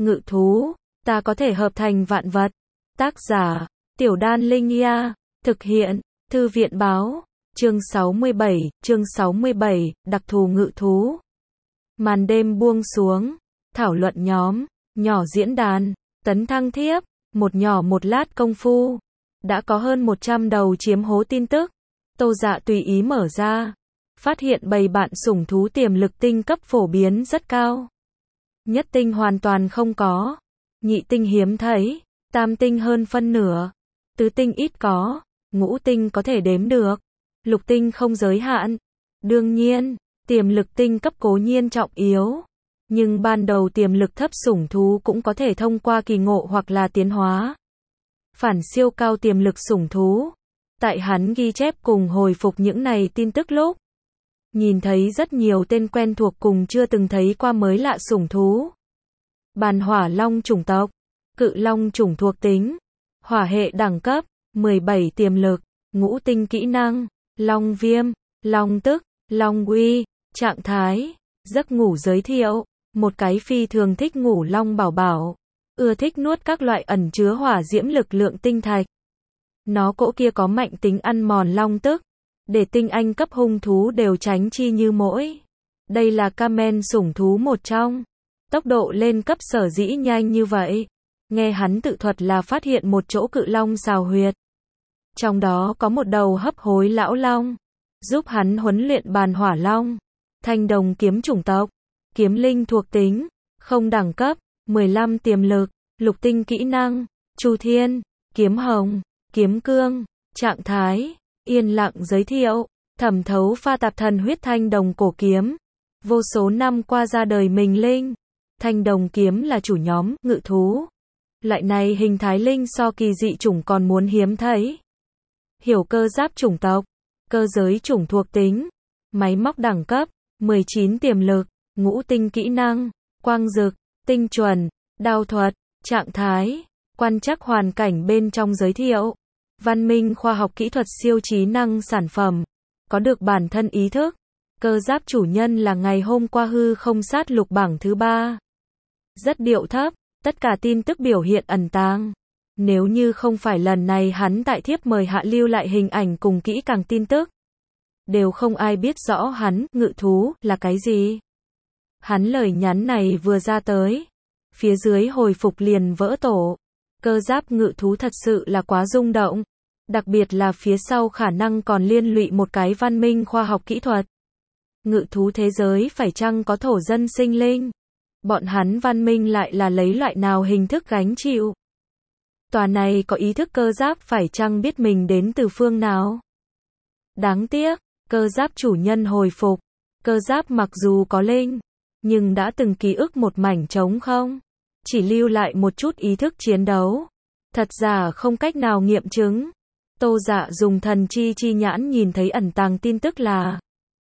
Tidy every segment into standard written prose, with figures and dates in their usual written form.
ngự thú, ta có thể hợp thành vạn vật. Tác giả, Tiểu Đan Linh Nha, thực hiện, Thư viện báo, chương 67, đặc thù ngự thú. Màn đêm buông xuống, thảo luận nhóm, nhỏ diễn đàn, tấn thăng thiếp, một nhỏ một lát công phu. Đã có hơn 100 đầu chiếm hố tin tức. Tô Dạ tùy ý mở ra. Phát hiện bầy bạn sủng thú tiềm lực tinh cấp phổ biến rất cao. Nhất tinh hoàn toàn không có. Nhị tinh hiếm thấy. Tam tinh hơn phân nửa. Tứ tinh ít có. Ngũ tinh có thể đếm được. Lục tinh không giới hạn. Đương nhiên, tiềm lực tinh cấp cố nhiên trọng yếu. Nhưng ban đầu tiềm lực thấp sủng thú cũng có thể thông qua kỳ ngộ hoặc là tiến hóa. Phản siêu cao tiềm lực sủng thú. Tại hắn ghi chép cùng hồi phục những này tin tức lúc. Nhìn thấy rất nhiều tên quen thuộc cùng chưa từng thấy qua mới lạ sủng thú. Bàn hỏa long chủng tộc. Cự long chủng thuộc tính. Hỏa hệ đẳng cấp. 17 tiềm lực. Ngũ tinh kỹ năng. Long viêm. Long tức. Long uy. Trạng thái. Giấc ngủ giới thiệu. Một cái phi thường thích ngủ long bảo bảo. Ưa thích nuốt các loại ẩn chứa hỏa diễm lực lượng tinh thạch. Nó cỗ kia có mạnh tính ăn mòn long tức. Để tinh anh cấp hung thú đều tránh chi như mỗi. Đây là Kamen sủng thú một trong. Tốc độ lên cấp sở dĩ nhanh như vậy. Nghe hắn tự thuật là phát hiện một chỗ cự long xào huyệt. Trong đó có một đầu hấp hối lão long. Giúp hắn huấn luyện bàn hỏa long. Thanh đồng kiếm chủng tộc. Kiếm linh thuộc tính. Không đẳng cấp. 15 tiềm lực. Lục tinh kỹ năng. Chu thiên. Kiếm hồng. Kiếm cương. Trạng thái. Yên lặng giới thiệu. Thẩm thấu pha tạp thần huyết thanh đồng cổ kiếm. Vô số năm qua ra đời mình linh. Thanh đồng kiếm là chủ nhóm ngự thú. Loại này hình thái linh so kỳ dị chủng còn muốn hiếm thấy. Hiểu cơ giáp chủng tộc. Cơ giới chủng thuộc tính. Máy móc đẳng cấp. 19 tiềm lực. Ngũ tinh kỹ năng. Quang dực. Tinh chuẩn. Đao thuật. Trạng thái. Quan trắc hoàn cảnh bên trong giới thiệu. Văn minh khoa học kỹ thuật siêu trí năng sản phẩm. Có được bản thân ý thức. Cơ giáp chủ nhân là ngày hôm qua hư không sát lục bảng thứ 3. Rất điệu thấp. Tất cả tin tức biểu hiện ẩn tàng. Nếu như không phải lần này hắn tại thiếp mời hạ lưu lại hình ảnh cùng kỹ càng tin tức. Đều không ai biết rõ hắn, ngự thú, là cái gì. Hắn lời nhắn này vừa ra tới. Phía dưới hồi phục liền vỡ tổ. Cơ giáp ngự thú thật sự là quá rung động. Đặc biệt là phía sau khả năng còn liên lụy một cái văn minh khoa học kỹ thuật. Ngự thú thế giới phải chăng có thổ dân sinh linh? Bọn hắn văn minh lại là lấy loại nào hình thức gánh chịu? Tòa này có ý thức cơ giáp phải chăng biết mình đến từ phương nào? Đáng tiếc, cơ giáp chủ nhân hồi phục. Cơ giáp mặc dù có linh, nhưng đã từng ký ức một mảnh trống không. Chỉ lưu lại một chút ý thức chiến đấu. Thật giả không cách nào nghiệm chứng. Tô Dạ dùng thần chi nhãn nhìn thấy ẩn tàng tin tức là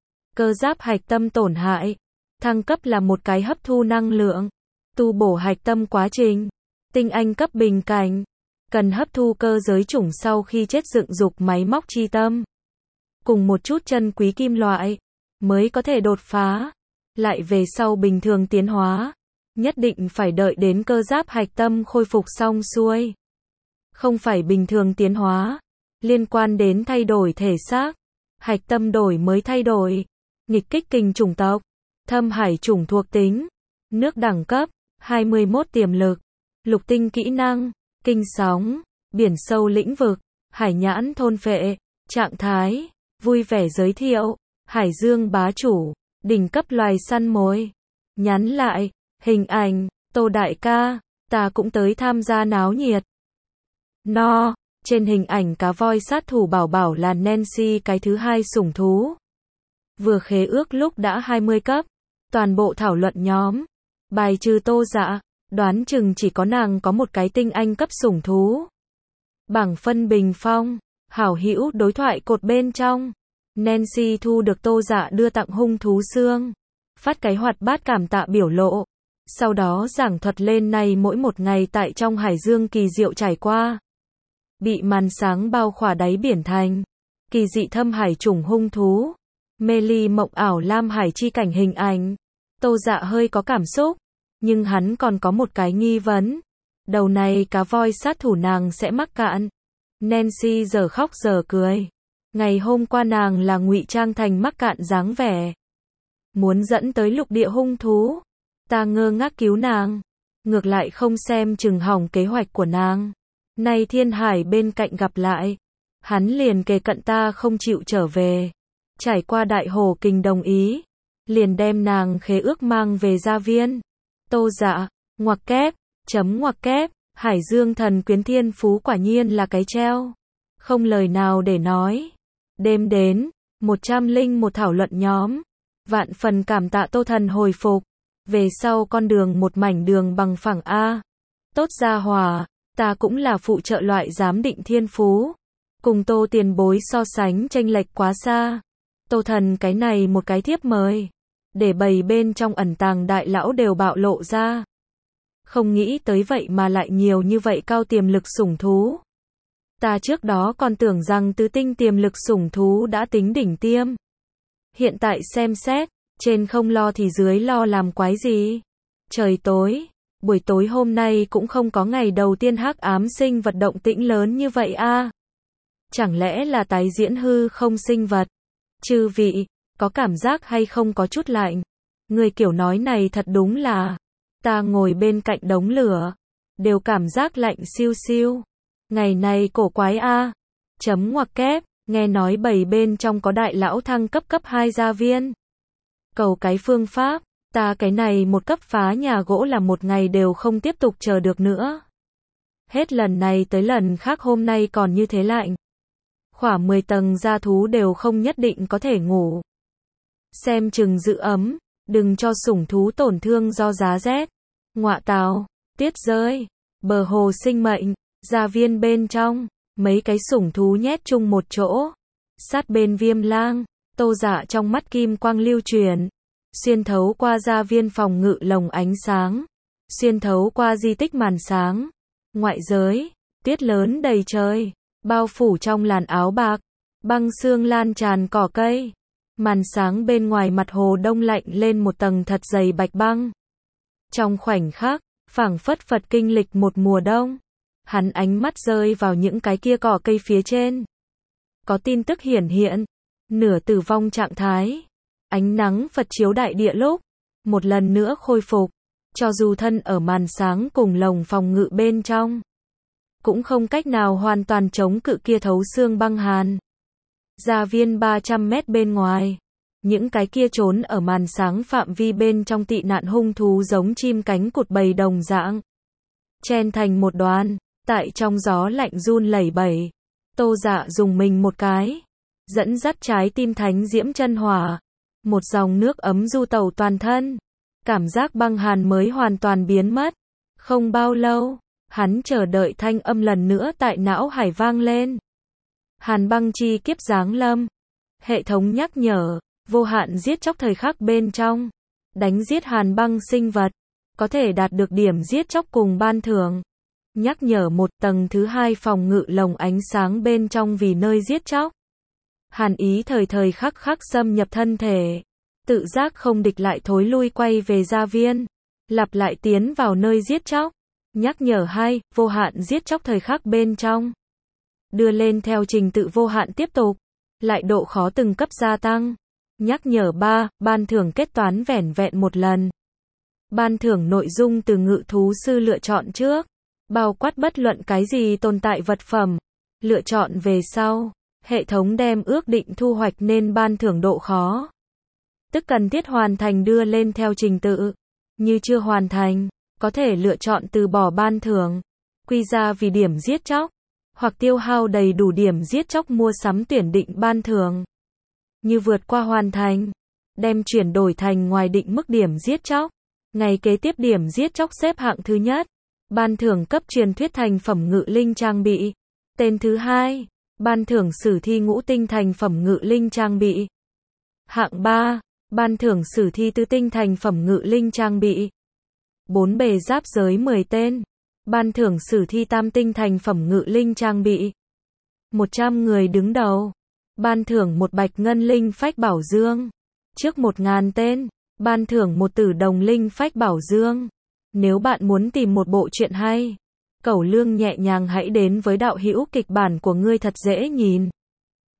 cơ giáp hạch tâm tổn hại. Thăng cấp là một cái hấp thu năng lượng. Tu bổ hạch tâm quá trình. Tinh anh cấp bình cảnh. Cần hấp thu cơ giới chủng sau khi chết dựng dục máy móc chi tâm. Cùng một chút chân quý kim loại. Mới có thể đột phá. Lại về sau bình thường tiến hóa. Nhất định phải đợi đến cơ giáp hạch tâm khôi phục xong xuôi. Không phải bình thường tiến hóa. Liên quan đến thay đổi thể xác. Hạch tâm đổi mới thay đổi. Nghịch kích kình chủng tộc. Thâm hải chủng thuộc tính. Nước đẳng cấp. 21 tiềm lực. Lục tinh kỹ năng. Kinh sóng. Biển sâu lĩnh vực. Hải nhãn thôn phệ. Trạng thái. Vui vẻ giới thiệu. Hải dương bá chủ. Đỉnh cấp loài săn mồi. Nhắn lại. Hình ảnh. Tô đại ca. Ta cũng tới tham gia náo nhiệt. No. Trên hình ảnh cá voi sát thủ bảo bảo là Nancy cái thứ 2 sủng thú. Vừa khế ước lúc đã 20 cấp. Toàn bộ thảo luận nhóm. Bài trừ Tô Dạ. Đoán chừng chỉ có nàng có một cái tinh anh cấp sủng thú. Bảng phân bình phong. Hảo hữu đối thoại cột bên trong. Nancy thu được Tô Dạ đưa tặng hung thú xương. Phát cái hoạt bát cảm tạ biểu lộ. Sau đó giảng thuật lên này mỗi một ngày tại trong hải dương kỳ diệu trải qua. Bị màn sáng bao khỏa đáy biển thành. Kỳ dị thâm hải chủng hung thú. Mê ly mộng ảo lam hải chi cảnh hình ảnh. Tô Dạ hơi có cảm xúc. Nhưng hắn còn có một cái nghi vấn. Đầu này cá voi sát thủ nàng sẽ mắc cạn. Nancy giờ khóc giờ cười. Ngày hôm qua nàng là ngụy trang thành mắc cạn dáng vẻ. Muốn dẫn tới lục địa hung thú. Ta ngơ ngác cứu nàng. Ngược lại không xem chừng hỏng kế hoạch của nàng. Nay Thiên Hải bên cạnh gặp lại. Hắn liền kề cận ta không chịu trở về. Trải qua Đại Hồ Kình đồng ý. Liền đem nàng khế ước mang về gia viên. Tô Dạ, ngoặc kép, ngoặc kép, Hải Dương thần quyến thiên phú quả nhiên là cái treo. Không lời nào để nói. Đêm đến, 101 thảo luận nhóm. Vạn phần cảm tạ Tô Thần hồi phục. Về sau con đường một mảnh đường bằng phẳng A. Tốt gia hòa, ta cũng là phụ trợ loại giám định thiên phú. Cùng Tô tiền bối so sánh chênh lệch quá xa. Tô Thần cái này một cái thiếp mời. Để bầy bên trong ẩn tàng đại lão đều bạo lộ ra. Không nghĩ tới vậy mà lại nhiều như vậy cao tiềm lực sủng thú. Ta trước đó còn tưởng rằng tứ tinh tiềm lực sủng thú đã tính đỉnh tiêm. Hiện tại xem xét, trên không lo thì dưới lo làm quái gì. Trời tối, buổi tối hôm nay cũng không có ngày đầu tiên hắc ám sinh vật động tĩnh lớn như vậy a. Chẳng lẽ là tái diễn hư không sinh vật? Chư vị, có cảm giác hay không có chút lạnh? Người kiểu nói này thật đúng là, ta ngồi bên cạnh đống lửa, đều cảm giác lạnh siêu siêu. Ngày này cổ quái a. Ngoặc kép, nghe nói bầy bên trong có đại lão thăng cấp 2 gia viên. Cầu cái phương pháp, ta cái này một cấp phá nhà gỗ là một ngày đều không tiếp tục chờ được nữa. Hết lần này tới lần khác hôm nay còn như thế lạnh. Khỏa 10 tầng gia thú đều không nhất định có thể ngủ. Xem chừng giữ ấm, đừng cho sủng thú tổn thương do giá rét. Ngọa tào, tiết rơi, bờ hồ sinh mệnh, gia viên bên trong, mấy cái sủng thú nhét chung một chỗ. Sát bên Viêm Lang, Tô Dạ trong mắt kim quang lưu truyền, xuyên thấu qua gia viên phòng ngự lồng ánh sáng, xuyên thấu qua di tích màn sáng. Ngoại giới, tiết lớn đầy trời, bao phủ trong làn áo bạc, băng sương lan tràn cỏ cây. Màn sáng bên ngoài mặt hồ đông lạnh lên một tầng thật dày bạch băng. Trong khoảnh khắc, phảng phất Phật kinh lịch một mùa đông. Hắn ánh mắt rơi vào những cái kia cỏ cây phía trên. Có tin tức hiển hiện, nửa tử vong trạng thái. Ánh nắng Phật chiếu đại địa lúc, một lần nữa khôi phục. Cho dù thân ở màn sáng cùng lồng phòng ngự bên trong, cũng không cách nào hoàn toàn chống cự kia thấu xương băng hàn. Gia viên 300 mét bên ngoài, những cái kia trốn ở màn sáng phạm vi bên trong tị nạn hung thú giống chim cánh cụt bầy đồng dạng. Chen thành một đoàn, tại trong gió lạnh run lẩy bẩy. Tô Dạ dùng mình một cái, dẫn dắt trái tim thánh diễm chân hỏa. Một dòng nước ấm du tẩu toàn thân. Cảm giác băng hàn mới hoàn toàn biến mất. Không bao lâu, hắn chờ đợi thanh âm lần nữa tại não hải vang lên. Hàn băng chi kiếp giáng lâm. Hệ thống nhắc nhở, vô hạn giết chóc thời khắc bên trong. Đánh giết hàn băng sinh vật, có thể đạt được điểm giết chóc cùng ban thưởng. Nhắc nhở một tầng thứ 2 phòng ngự lồng ánh sáng bên trong vì nơi giết chóc. Hàn ý thời thời khắc khắc xâm nhập thân thể. Tự giác không địch lại thối lui quay về gia viên. Lặp lại tiến vào nơi giết chóc. Nhắc nhở 2, vô hạn giết chóc thời khắc bên trong. Đưa lên theo trình tự vô hạn tiếp tục. Lại độ khó từng cấp gia tăng. Nhắc nhở 3, ban thưởng kết toán vẻn vẹn một lần. Ban thưởng nội dung từ ngự thú sư lựa chọn trước. Bao quát bất luận cái gì tồn tại vật phẩm. Lựa chọn về sau. Hệ thống đem ước định thu hoạch nên ban thưởng độ khó. Tức cần thiết hoàn thành đưa lên theo trình tự. Như chưa hoàn thành, có thể lựa chọn từ bỏ ban thưởng. Quy ra vì điểm giết chóc. Hoặc tiêu hao đầy đủ điểm giết chóc mua sắm tuyển định ban thưởng. Như vượt qua hoàn thành, đem chuyển đổi thành ngoài định mức điểm giết chóc. Ngày kế tiếp điểm giết chóc xếp hạng thứ nhất. Ban thưởng cấp truyền thuyết thành phẩm ngự linh trang bị. Tên thứ 2. Ban thưởng sử thi ngũ tinh thành phẩm ngự linh trang bị. Hạng 3. Ban thưởng sử thi tứ tinh thành phẩm ngự linh trang bị. 4 bề giáp giới 10 tên. Ban thưởng sử thi tam tinh thành phẩm ngự linh trang bị. 100 người đứng đầu. Ban thưởng một bạch ngân linh phách bảo dương. Trước 1000 tên. Ban thưởng một tử đồng linh phách bảo dương. Nếu bạn muốn tìm một bộ truyện hay, cẩu lương nhẹ nhàng hãy đến với đạo hữu kịch bản của ngươi thật dễ nhìn.